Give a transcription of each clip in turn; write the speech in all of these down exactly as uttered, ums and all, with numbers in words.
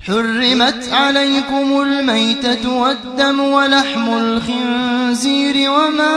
حرمت عليكم الميتة والدم ولحم الخنزير وما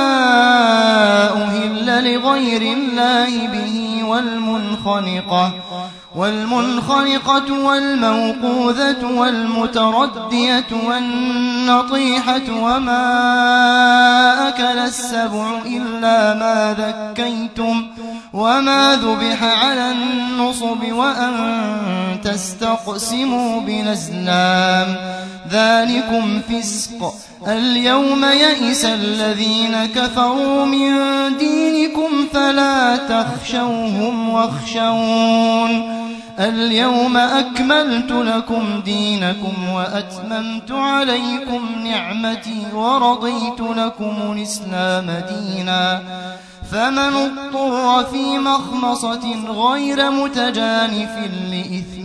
أهل لغير الله به والمنخنقة والمنخنقة والموقوذة والمتردية والنطيحة وما أكل السبع إلا ما ذكيتم وما ذبح على النصب وأن تستقسموا بالأزلام ذلكم فسق. اليوم يئس الذين كفروا من دينكم فلا تخشوهم واخشون اليوم أكملت لكم دينكم وأتممت عليكم نعمتي ورضيت لكم الإسلام دينا فمن اضطر في مخمصة غير متجانف لإثم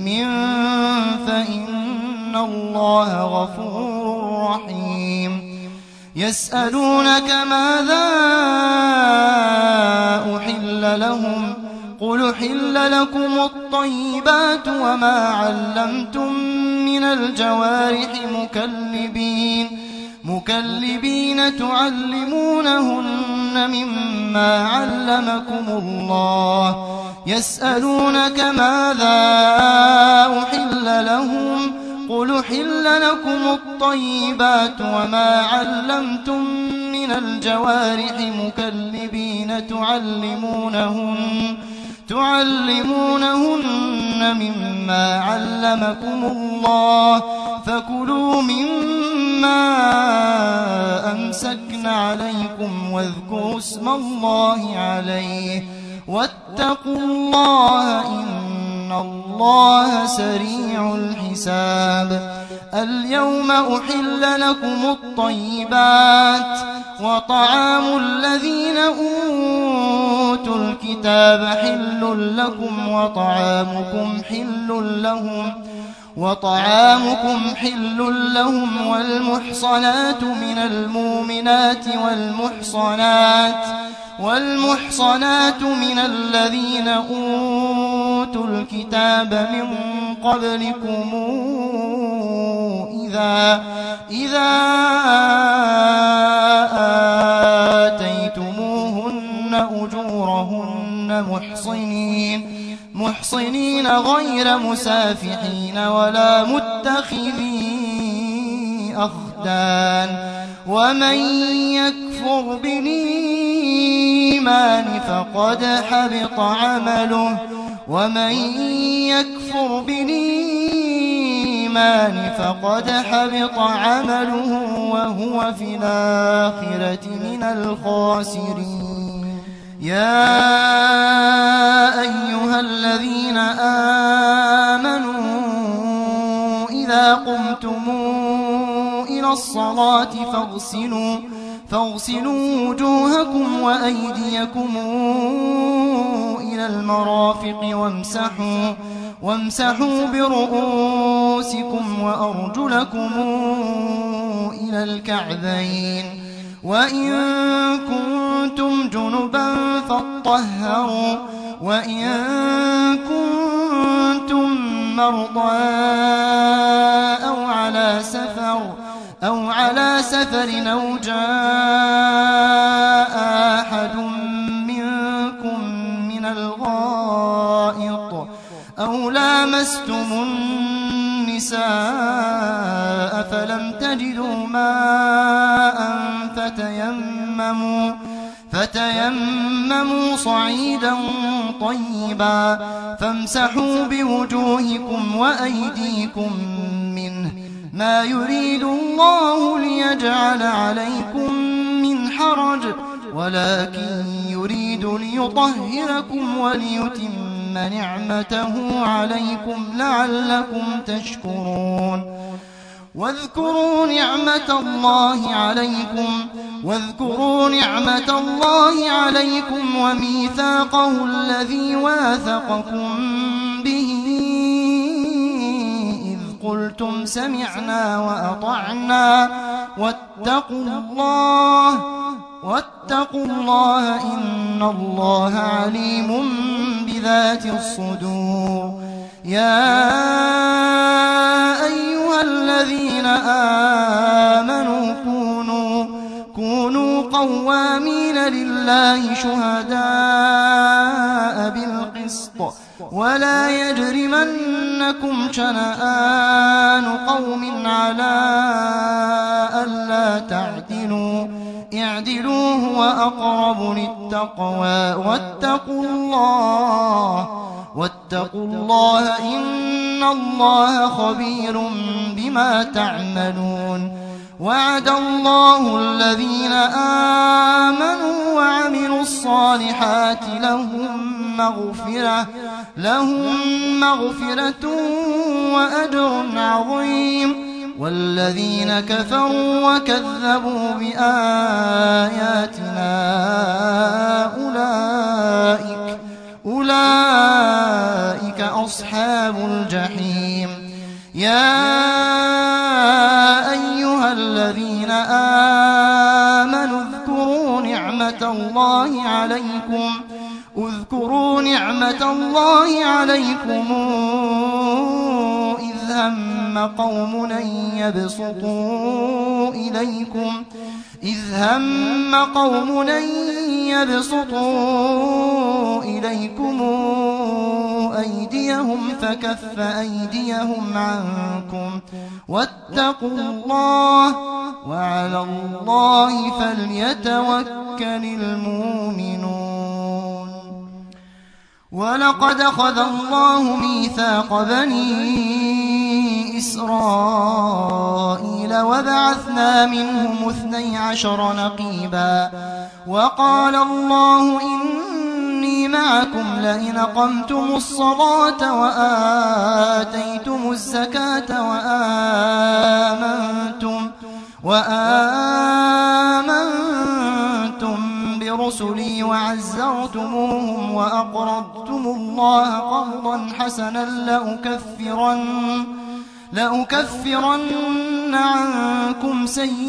فإن الله غفور رحيم. يسألونك ماذا أحل لهم قل أحل لكم الطيبات وما علمتم من الجوارح مكلبين مكلبين تعلمونهن مما علمكم الله. يسألونك ماذا أحل لهم قل أحل لكم الطيبات وما علمتم من الجوارح مكلبين تعلمونهن تعلمونهن مما علمكم الله فكلوا مما أمسكن عليكم واذكروا اسم الله عليه واتقوا الله إن الله سريع الحساب. اليوم أحل لكم الطيبات وطعام الذين أوتوا الكتاب حل لكم وطعامكم حل لهم وطعامكم حل لهم والمحصنات من المؤمنات والمحصنات والمحصنات من الذين أوتوا الكتاب من قبلكم إذا إذا آتيتموهن أجورهن محصنين محصنين غير مسافحين ولا متخذي أخدان ومن يكفر بالإيمان فقد حبط عمله ومن يكفر بالإيمان فقد حبط عمله وهو في الآخرة من الخاسرين. يا أيها الذين آمنوا إذا قمتم إلى الصلاة فاغسلوا فاغسلوا وجوهكم وأيديكم إلى المرافق وامسحوا وامسحوا برؤوسكم وأرجلكم إلى الكعبين وإن كنتم جنبا فاطهروا وإن كنتم مرضى أو على سفر أو على سفر أو جاء أحد منكم من الغائط أو لامستم النساء فلم تجدوا ماء فتيمموا فتيمموا صعيدا طيبا فامسحوا بوجوهكم وأيديكم منه ما يريد الله ليجعل عليكم من حرج ولكن يريد ليطهركم وليتم نعمته عليكم لعلكم تشكرون. واذكروا نعمة الله عليكم واذكروا نعمة الله عليكم وميثاقه الذي واثقكم به إذ قلتم سمعنا وأطعنا واتقوا الله واتقوا الله إن الله عليم بذات الصدور. يا الله شهداء بالقسط ولا يجرمنكم شنآن قوم على ألا تعدلوا اعدلوا هو أقرب للتقوى واتقوا الله واتقوا الله إن الله خبير بما تعملون. وعد الله الذين آمنوا وعملوا الصالحات لهم مغفرة لهم مغفرة وأجر عظيم. والذين كفروا وكذبوا بآياتنا أولئك أولئك أصحاب الجحيم. يا أيها الذين آمنوا اذكروا نعمة الله عليكم اذكروا نعمة الله عليكم إذ هم قوم أن يبسطوا إليكم إذ هم قوم أن يبسطوا إليكم أيديهم فكف أيديهم عنكم واتقوا الله وعلى الله فليتوكل المؤمنون. ولقد أخذ الله ميثاق بني إسرائيل وبعثنا منهم اثني عشر نقيبا وقال الله إني معكم لئن أقمتم الصلاة وآتيتم الزكاة وآمنتم وآمنتم برسلي وعزرتموهم وأقرضتم الله قرضا حسنا لأكفرن لأكفرن عنكم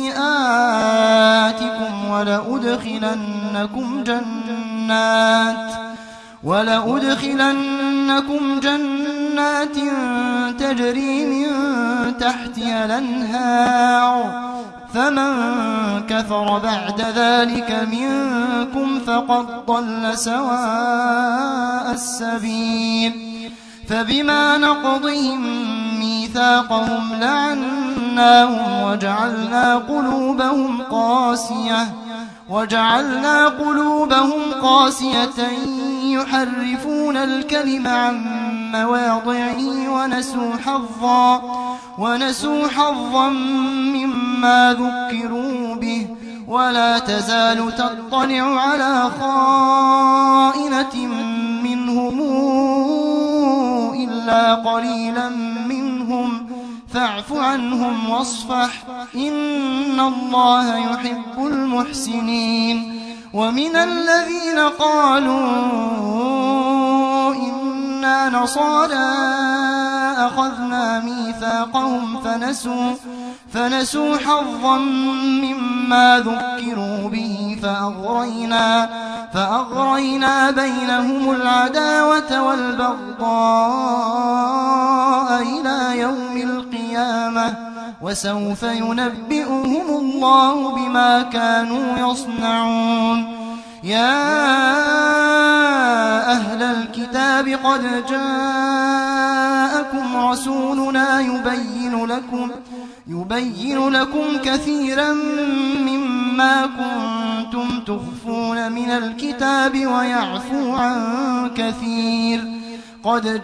سيئاتكم ولأدخلنكم جنات ولأدخلنكم جنات تجري من تحتها الأنهار فمن كفر بعد ذلك منكم فقد ضل سواء السبيل. فبما نقضهم ميثاقهم لعناهم وجعلنا قلوبهم قاسية وجعلنا قلوبهم قاسية يحرفون الكلم عن مواضعه ونسوا حظا ونسوا حظا مما ذكروا به ولا تزال تطلع على خائنة منهم إلا قليلا منهم فاعف عنهم واصفح إن الله يحب المحسنين. ومن الذين قالوا إنا نصارى أخذنا ميثاقهم فنسوا فنسوا حظا مما ذكروا به فأغرينا فأغرينا بينهم العداوة والبغضاء إلى يوم القيامة وسوف ينبئهم الله بما كانوا يصنعون. يا أهل الكتاب قد جاءكم رسولنا يبين لكم يبين لكم كثيرا مما كنتم تخفون من الكتاب ويعفو عن كثير. قد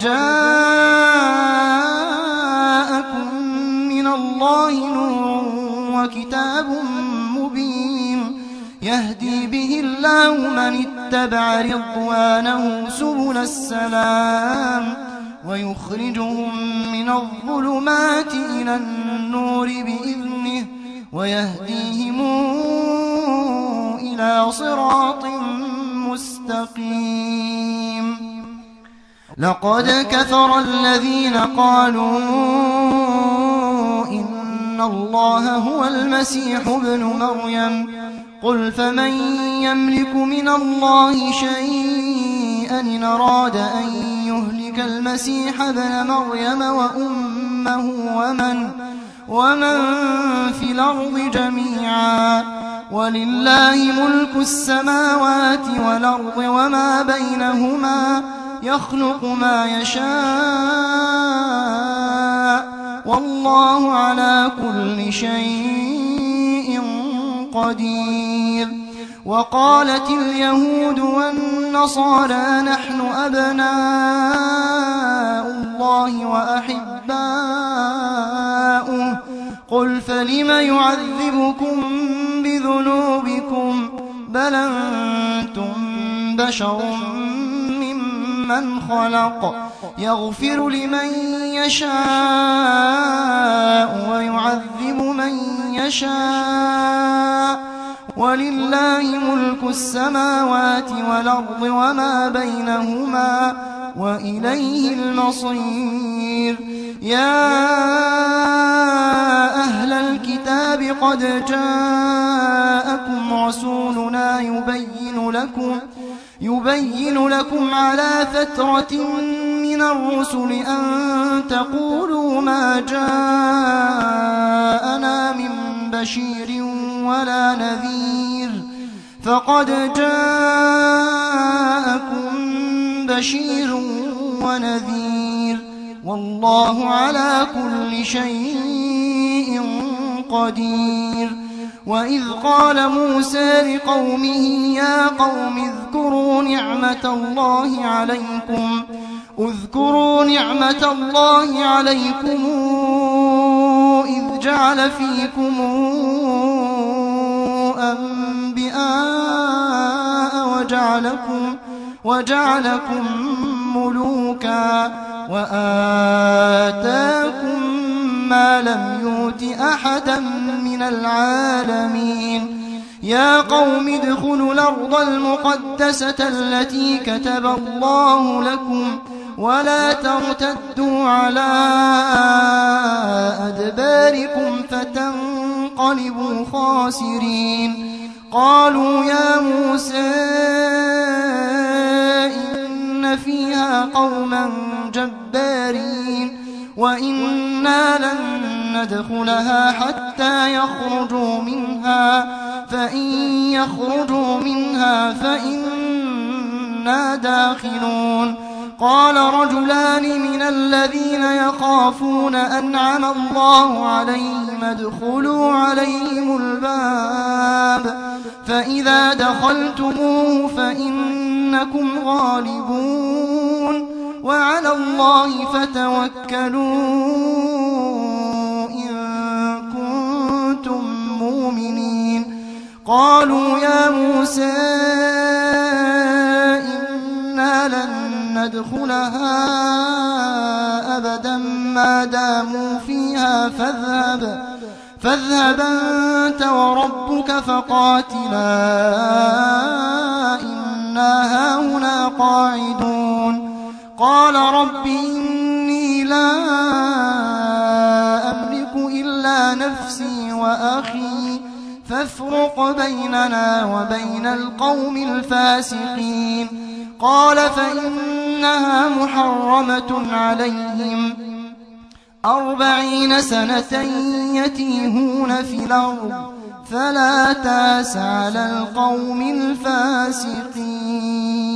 جاءكم من الله نور وكتاب مبين يهدي به الله من اتبع رضوانه سبل السلام ويخرجهم من الظلمات إلى النور بإذنه ويهديهم إلى صراط مستقيم. لقد كفر الذين قالوا إن الله هو المسيح ابن مريم قل فمن يملك من الله شيئا إن أراد أن يهلك المسيح ابن مريم وأمه ومن, ومن في الأرض جميعا ولله ملك السماوات والأرض وما بينهما يخلق ما يشاء والله على كل شيء قدير. وقالت اليهود والنصارى نحن أبناء الله وأحباؤه قل فلم يعذبكم بذنوبكم بل أنتم بشر ممن خلق يغفر لمن يشاء ويعذب من يشاء ولله ملك السماوات والأرض وما بينهما وإليه المصير. يا أهل الكتاب قد جاءكم رسولنا يبين لكم يبين لكم على فترة من الرسل أن تقولوا ما جاءنا من بشير ولا نذير فقد جاءكم بشير ونذير والله على كل شيء قدير. وإذ قال موسى لقومه يا قوم اذكروا نعمة الله عليكم اذكروا نعمة الله عليكم إذ جعل فيكم أنبياء وجعلكم وجعلكم ملوكا وآتاكم ما لم يؤت أحدا من العالمين. يا قوم ادخلوا الأرض المقدسة التي كتب الله لكم ولا ترتدوا على أدباركم فتنقلبوا خاسرين. قالوا يا موسى إن فيها قوما جبارين وإنا لن ندخلها حتى يخرجوا منها فإن يخرجوا منها فإنا داخلون. قال رجلان من الذين يخافون أنعم الله عليهم ادخلوا عليهم الباب فإذا دخلتموه فإنكم غالبون وعلى الله فتوكلوا إن كنتم مؤمنين. قالوا يا موسى إنا لن ندخلها أبدا ما داموا فيها فاذهب فاذهب أنت وربك فقاتلا إنا هاهنا قاعدون. قال رب إني لا أملك إلا نفسي وأخي فافرق بيننا وبين القوم الفاسقين. قال فإنها محرمة عليهم أربعين سنة يتيهون في الأرض فلا تأس على القوم الفاسقين.